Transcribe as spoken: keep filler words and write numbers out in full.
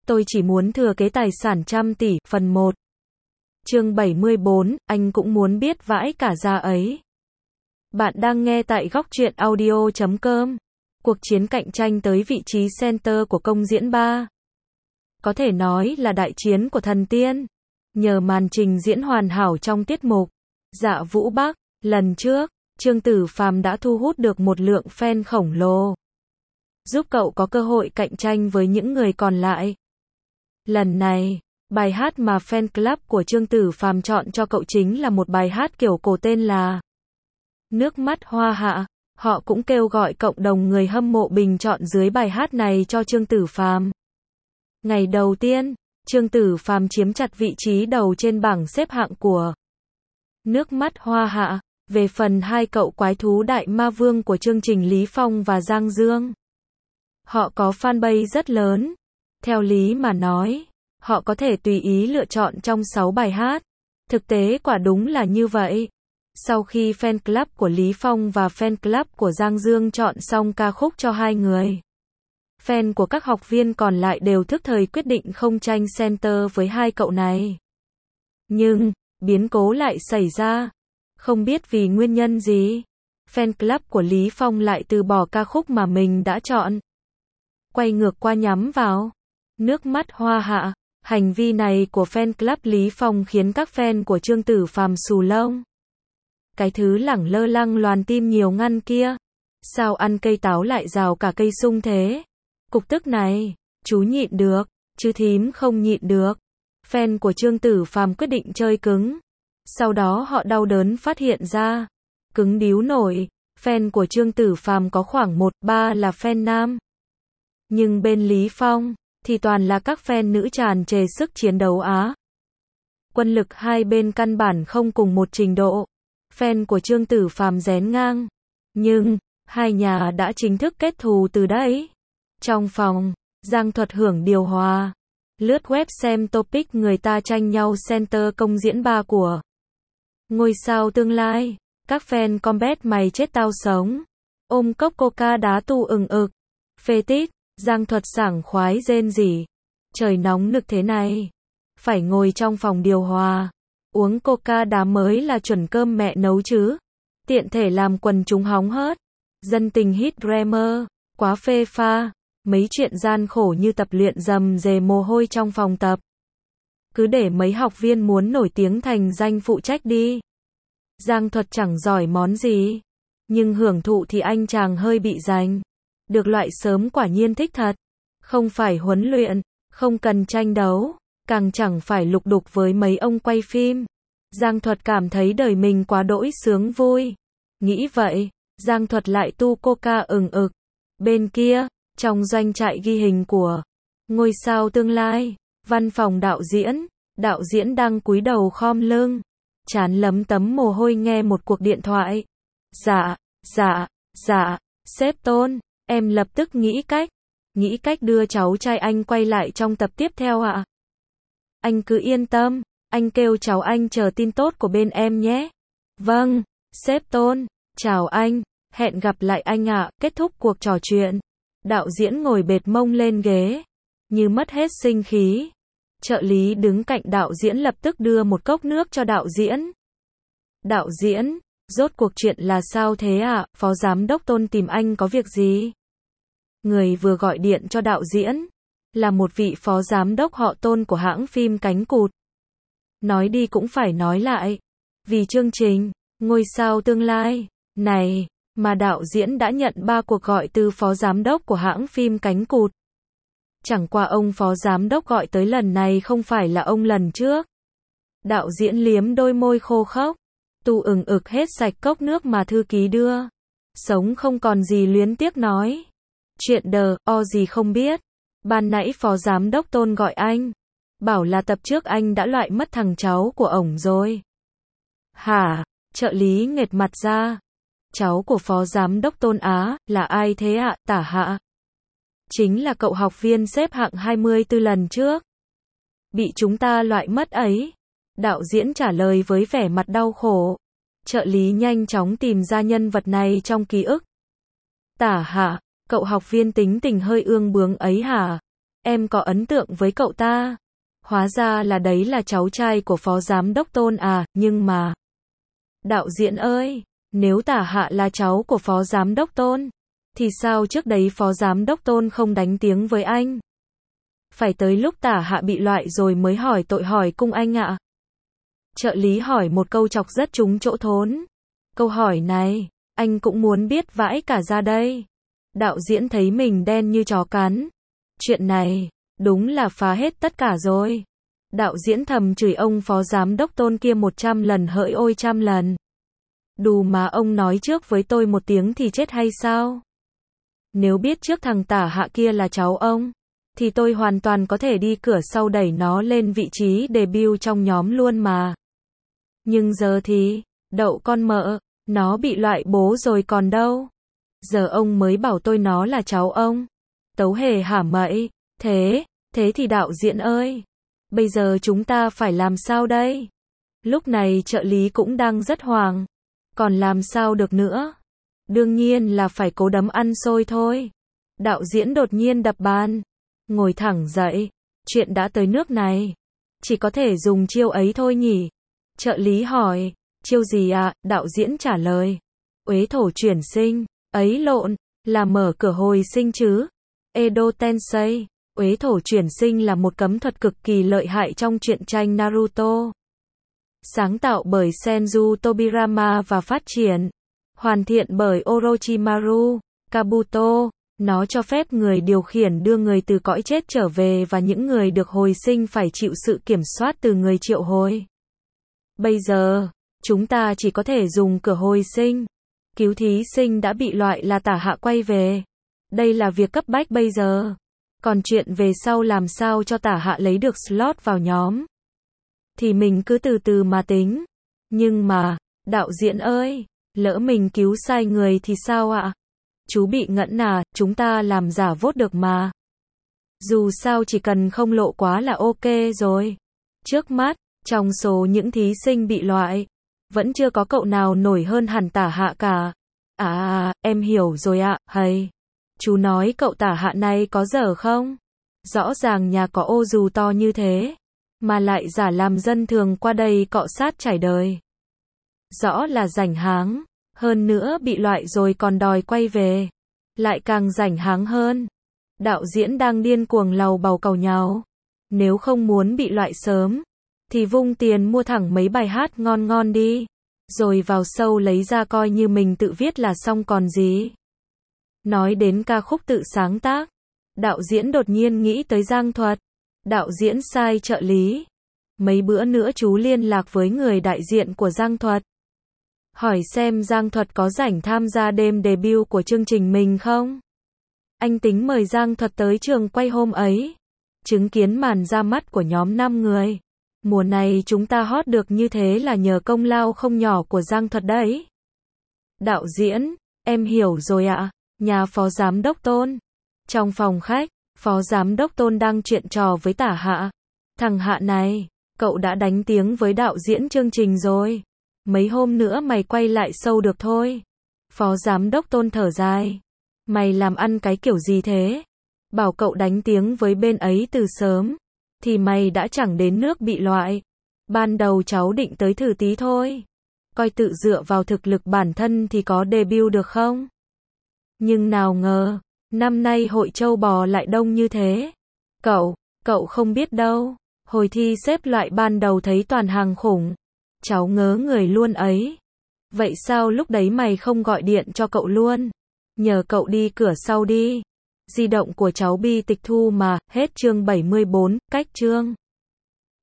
Tôi chỉ muốn thừa kế tài sản trăm tỷ, phần một. Chương bảy mươi bốn, anh cũng muốn biết vãi cả da ấy. Bạn đang nghe tại góc truyện audio chấm com. Cuộc chiến cạnh tranh tới vị trí center của công diễn ba. Có thể nói là đại chiến của thần tiên. Nhờ màn trình diễn hoàn hảo trong tiết mục Dạ Vũ Bắc, lần trước, Trương Tử Phàm đã thu hút được một lượng fan khổng lồ, giúp cậu có cơ hội cạnh tranh với những người còn lại. Lần này, bài hát mà fan club của Trương Tử Phàm chọn cho cậu chính là một bài hát kiểu cổ tên là Nước Mắt Hoa Hạ. Họ cũng kêu gọi cộng đồng người hâm mộ bình chọn dưới bài hát này cho Trương Tử Phàm. Ngày đầu tiên, Trương Tử Phàm chiếm chặt vị trí đầu trên bảng xếp hạng của Nước Mắt Hoa Hạ. Về phần hai cậu quái thú đại ma vương của chương trình Lý Phong và Giang Dương, họ có fanbase rất lớn. Theo lý mà nói, họ có thể tùy ý lựa chọn trong sáu bài hát. Thực tế quả đúng là như vậy. Sau khi fan club của Lý Phong và fan club của Giang Dương chọn xong ca khúc cho hai người, fan của các học viên còn lại đều thức thời quyết định không tranh center với hai cậu này. Nhưng, biến cố lại xảy ra. Không biết vì nguyên nhân gì, fan club của Lý Phong lại từ bỏ ca khúc mà mình đã chọn, quay ngược qua nhắm vào Nước Mắt Hoa Hạ. Hành vi này của fan club Lý Phong khiến các fan của Trương Tử Phàm xù lông. Cái thứ lẳng lơ lăng loàn tim nhiều ngăn kia, sao ăn cây táo lại rào cả cây sung thế? Cục tức này, chú nhịn được, chứ thím không nhịn được. Fan của Trương Tử Phàm quyết định chơi cứng. Sau đó họ đau đớn phát hiện ra, cứng điếu nổi, fan của Trương Tử Phàm có khoảng một ba là fan nam. Nhưng bên Lý Phong, thì toàn là các fan nữ tràn trề sức chiến đấu á. Quân lực hai bên căn bản không cùng một trình độ. Fan của Trương Tử Phàm rén ngang. Nhưng, hai nhà đã chính thức kết thù từ đấy. Trong phòng, Giang Thuật hưởng điều hòa. Lướt web xem topic người ta tranh nhau center công diễn ba của ngôi sao tương lai. Các fan combat mày chết tao sống. Ôm cốc coca đá tu ừng ực. Phê tít. Giang Thuật sảng khoái rên rỉ. Trời nóng nực thế này, phải ngồi trong phòng điều hòa, uống coca đá mới là chuẩn cơm mẹ nấu chứ. Tiện thể làm quần chúng hóng hớt. Dân tình hit Dreamer, quá phê pha. Mấy chuyện gian khổ như tập luyện rầm rề mồ hôi trong phòng tập. Cứ để mấy học viên muốn nổi tiếng thành danh phụ trách đi. Giang Thuật chẳng giỏi món gì, nhưng hưởng thụ thì anh chàng hơi bị rành. Được loại sớm quả nhiên thích thật. Không phải huấn luyện, không cần tranh đấu, càng chẳng phải lục đục với mấy ông quay phim. Giang Thuật cảm thấy đời mình quá đỗi sướng vui. Nghĩ vậy, Giang Thuật lại tu coca ừng ực. Bên kia, trong doanh trại ghi hình của ngôi sao tương lai, văn phòng đạo diễn, đạo diễn đang cúi đầu khom lưng, trán lấm tấm mồ hôi nghe một cuộc điện thoại. Dạ, dạ, dạ, sếp Tôn, em lập tức nghĩ cách, nghĩ cách đưa cháu trai anh quay lại trong tập tiếp theo ạ. À? Anh cứ yên tâm, anh kêu cháu anh chờ tin tốt của bên em nhé. Vâng, sếp Tôn, chào anh, hẹn gặp lại anh ạ. À. Kết thúc cuộc trò chuyện, đạo diễn ngồi bệt mông lên ghế, như mất hết sinh khí. Trợ lý đứng cạnh đạo diễn lập tức đưa một cốc nước cho đạo diễn. Đạo diễn, rốt cuộc chuyện là sao thế ạ? À? Phó giám đốc Tôn tìm anh có việc gì? Người vừa gọi điện cho đạo diễn là một vị phó giám đốc họ Tôn của hãng phim Cánh Cụt. Nói đi cũng phải nói lại, vì chương trình Ngôi sao tương lai này mà đạo diễn đã nhận ba cuộc gọi từ phó giám đốc của hãng phim Cánh Cụt. Chẳng qua ông phó giám đốc gọi tới lần này không phải là ông lần trước. Đạo diễn liếm đôi môi khô khốc, tu ừng ực hết sạch cốc nước mà thư ký đưa. Sống không còn gì luyến tiếc nói. Chuyện đờ, o gì không biết. Ban nãy phó giám đốc Tôn gọi anh, bảo là tập trước anh đã loại mất thằng cháu của ổng rồi. Hả? Trợ lý nghệt mặt ra. Cháu của phó giám đốc Tôn á, là ai thế ạ? À? Tả hạ. Chính là cậu học viên xếp hạng hai mươi tư lần trước. Bị chúng ta loại mất ấy. Đạo diễn trả lời với vẻ mặt đau khổ. Trợ lý nhanh chóng tìm ra nhân vật này trong ký ức. Tả hạ, cậu học viên tính tình hơi ương bướng ấy hả? em có ấn tượng với cậu ta. Hóa ra là đấy là cháu trai của phó giám đốc Tôn à, nhưng mà... Đạo diễn ơi, nếu Tả Hạ là cháu của phó giám đốc Tôn, thì sao trước đấy phó giám đốc Tôn không đánh tiếng với anh? Phải tới lúc Tả Hạ bị loại rồi mới hỏi tội hỏi cung anh ạ. Trợ lý hỏi một câu chọc rất trúng chỗ thốn. Câu hỏi này, anh cũng muốn biết vãi cả ra đây. Đạo diễn thấy mình đen như chó cắn. Chuyện này, đúng là phá hết tất cả rồi. Đạo diễn thầm chửi ông phó giám đốc Tôn kia một trăm lần hỡi ôi trăm lần. Đù mà ông nói trước với tôi một tiếng thì chết hay sao? Nếu biết trước thằng Tả Hạ kia là cháu ông, thì tôi hoàn toàn có thể đi cửa sau đẩy nó lên vị trí debut trong nhóm luôn mà. Nhưng giờ thì, đậu con mợ, nó bị loại bố rồi còn đâu. Giờ ông mới bảo tôi nó là cháu ông. Tấu hề hả mậy, thế, thế thì đạo diễn ơi, bây giờ chúng ta phải làm sao đây? Lúc này trợ lý cũng đang rất hoảng, còn làm sao được nữa? Đương nhiên là phải cố đấm ăn xôi thôi. Đạo diễn đột nhiên đập bàn, ngồi thẳng dậy, chuyện đã tới nước này, chỉ có thể dùng chiêu ấy thôi nhỉ? Trợ lý hỏi, chiêu gì ạ? Đạo diễn trả lời, uế thổ chuyển sinh, ấy lộn, là mở cửa hồi sinh chứ. Edo Tensei, uế thổ chuyển sinh là một cấm thuật cực kỳ lợi hại trong truyện tranh Naruto. Sáng tạo bởi Senju Tobirama và phát triển, hoàn thiện bởi Orochimaru Kabuto. Nó cho phép người điều khiển đưa người từ cõi chết trở về và những người được hồi sinh phải chịu sự kiểm soát từ người triệu hồi. Bây giờ, chúng ta chỉ có thể dùng cửa hồi sinh. Cứu thí sinh đã bị loại là Tả Hạ quay về. Đây là việc cấp bách bây giờ. Còn chuyện về sau làm sao cho Tả Hạ lấy được slot vào nhóm, thì mình cứ từ từ mà tính. Nhưng mà, đạo diễn ơi, lỡ mình cứu sai người thì sao ạ? Chú bị ngẫn à, chúng ta làm giả vote được mà. Dù sao chỉ cần không lộ quá là ok rồi. Trước mắt, trong số những thí sinh bị loại, vẫn chưa có cậu nào nổi hơn hẳn Tả Hạ cả. À, à em hiểu rồi ạ, hay. Chú nói cậu Tả Hạ này có dở không? Rõ ràng nhà có ô dù to như thế, mà lại giả làm dân thường qua đây cọ sát trải đời. Rõ là rảnh háng, hơn nữa bị loại rồi còn đòi quay về, lại càng rảnh háng hơn. Đạo diễn đang điên cuồng lầu bầu cầu nháo. Nếu không muốn bị loại sớm, thì vung tiền mua thẳng mấy bài hát ngon ngon đi, rồi vào show lấy ra coi như mình tự viết là xong còn gì. Nói đến ca khúc tự sáng tác, đạo diễn đột nhiên nghĩ tới Giang Thuật. Đạo diễn sai trợ lý. Mấy bữa nữa chú liên lạc với người đại diện của Giang Thuật, hỏi xem Giang Thuật có rảnh tham gia đêm debut của chương trình mình không. Anh tính mời Giang Thuật tới trường quay hôm ấy, chứng kiến màn ra mắt của nhóm năm người. Mùa này chúng ta hot được như thế là nhờ công lao không nhỏ của Giang Thuật đấy. Đạo diễn, em hiểu rồi ạ. Nhà phó giám đốc Tôn. Trong phòng khách, phó giám đốc Tôn đang chuyện trò với Tả Hạ. Thằng Hạ này, cậu đã đánh tiếng với đạo diễn chương trình rồi. Mấy hôm nữa mày quay lại show được thôi. Phó giám đốc Tôn thở dài. Mày làm ăn cái kiểu gì thế? Bảo cậu đánh tiếng với bên ấy từ sớm, thì mày đã chẳng đến nước bị loại. Ban đầu cháu định tới thử tí thôi, coi tự dựa vào thực lực bản thân thì có debut được không? Nhưng nào ngờ, năm nay hội châu bò lại đông như thế. Cậu, cậu không biết đâu, hồi thi xếp loại ban đầu thấy toàn hàng khủng. Cháu ngớ người luôn ấy. Vậy sao lúc đấy mày không gọi điện cho cậu luôn? Nhờ cậu đi cửa sau đi. Di động của cháu bị tịch thu mà, hết chương bảy mươi bốn, cách chương.